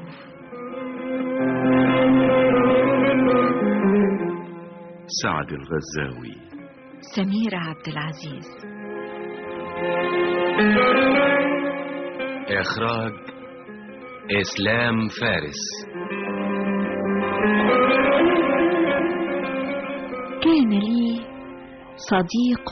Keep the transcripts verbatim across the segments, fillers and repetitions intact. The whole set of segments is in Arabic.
فيلسوف. سعد الغزاوي. سميرة عبد العزيز. إخراج إسلام فارس. كان لي صديق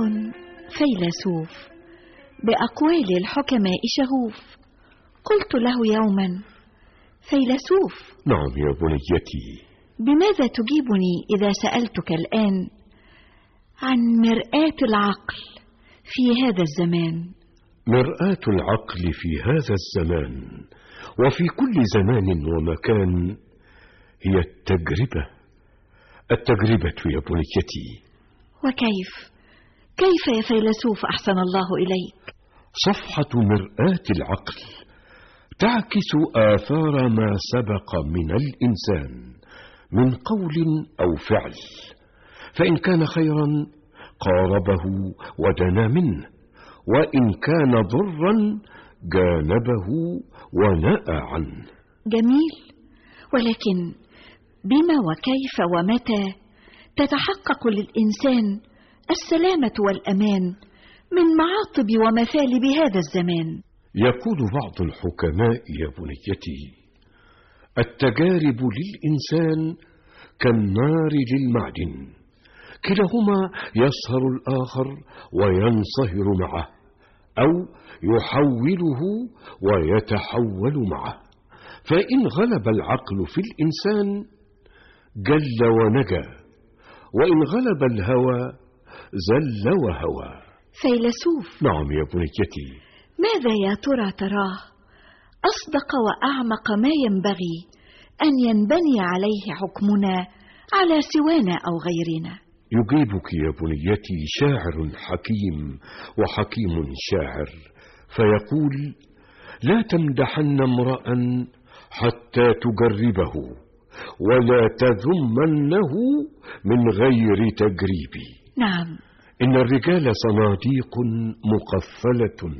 فيلسوف بأقوال الحكماء شغوف. قلت له يوما: فيلسوف. نعم يا بنيتي. بماذا تجيبني إذا سألتك الآن عن مرآة العقل في هذا الزمان؟ مرآة العقل في هذا الزمان وفي كل زمان ومكان هي التجربة. التجربة يا بنيتي. وكيف؟ كيف يا فيلسوف أحسن الله إليك؟ صفحة مرآة العقل تعكس آثار ما سبق من الإنسان من قول أو فعل، فإن كان خيرا قاربه ودنا منه، وإن كان ضرا جانبه ونأى عنه. جميل، ولكن بما وكيف ومتى تتحقق للإنسان السلامة والأمان من معاطب ومثالب هذا الزمان؟ يقول بعض الحكماء يا بنيتي: التجارب للإنسان كالنار للمعدن، كلاهما يصهر الآخر وينصهر معه، أو يحوله ويتحول معه. فإن غلب العقل في الإنسان جل ونجا، وإن غلب الهوى زل وهوى. فيلسوف. نعم يا بنيتي. ماذا يا ترى تراه أصدق وأعمق ما ينبغي أن ينبني عليه حكمنا على سوانا أو غيرنا؟ يجيبك يا بنيتي شاعر حكيم وحكيم شاعر، فيقول: لا تمدحن امرأ حتى تجربه، ولا تذمنه من غير تجريب. نعم. إن الرجال صناديق مقفلة،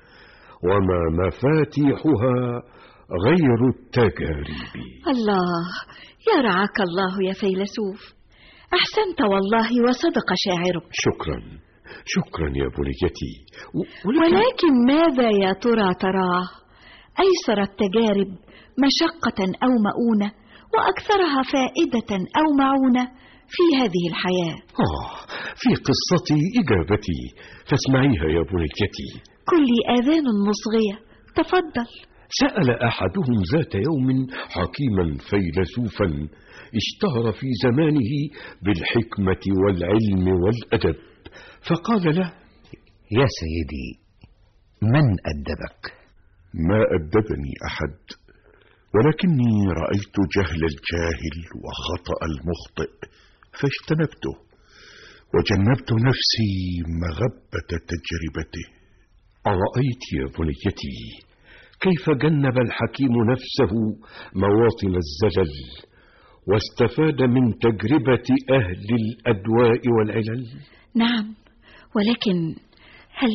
وما مفاتيحها غير التجارب. الله يرعاك الله يا فيلسوف، أحسنت والله وصدق شاعرك. شكرا شكرا يا بنيتي. ولكن, ولكن ماذا يا ترى تراه أيسر التجارب مشقة أو مؤونة وأكثرها فائدة أو معونة في هذه الحياة؟ آه في قصتي إجابتي، فاسمعيها يا بنيتي. كل آذان مصغية، تفضل. سأل أحدهم ذات يوم حكيما فيلسوفا اشتهر في زمانه بالحكمة والعلم والأدب، فقال له: يا سيدي، من أدبك؟ ما أدبني أحد، ولكني رأيت جهل الجاهل وخطأ المخطئ فاجتنبته، وجنبت نفسي مغبة تجربته. أرأيت يا بنيتي كيف جنب الحكيم نفسه مواطن الزلل واستفاد من تجربة أهل الأدواء والعلل؟ نعم، ولكن هل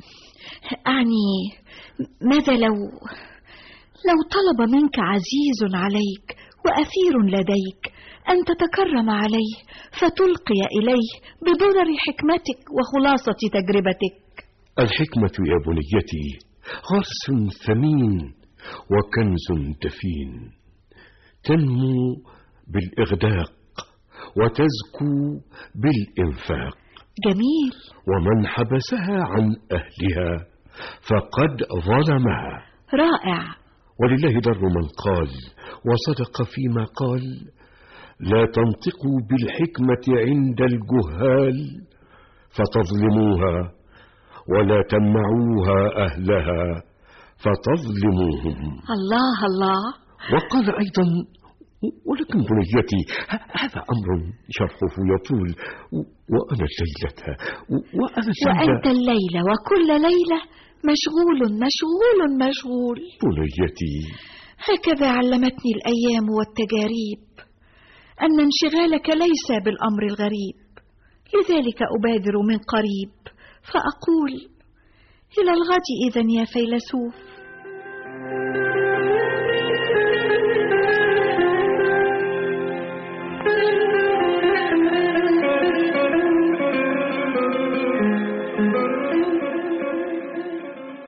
أعني ماذا لو لو طلب منك عزيز عليك وأثير لديك أن تتكرم عليه فتلقي إليه بضرر حكمتك وخلاصة تجربتك؟ الحكمة يا بنيتي غرس ثمين وكنز دفين، تنمو بالإغداق وتزكو بالإنفاق. جميل. ومن حبسها عن أهلها فقد ظلمها. رائع. ولله در من قال وصدق فيما قال: لا تنطقوا بالحكمة عند الجهال فتظلموها، ولا تمنعوها أهلها فتظلموهم. الله الله. وقال أيضا: ولكن بنيتي هذا أمر شرحه يطول، وأنا الليلة وأنا الليلة وأنت الليلة وكل ليلة مشغول مشغول مشغول. بنيتي هكذا علمتني الأيام والتجاريب أن انشغالك ليس بالأمر الغريب، لذلك أبادر من قريب فأقول: إلى الغد إذن يا فيلسوف.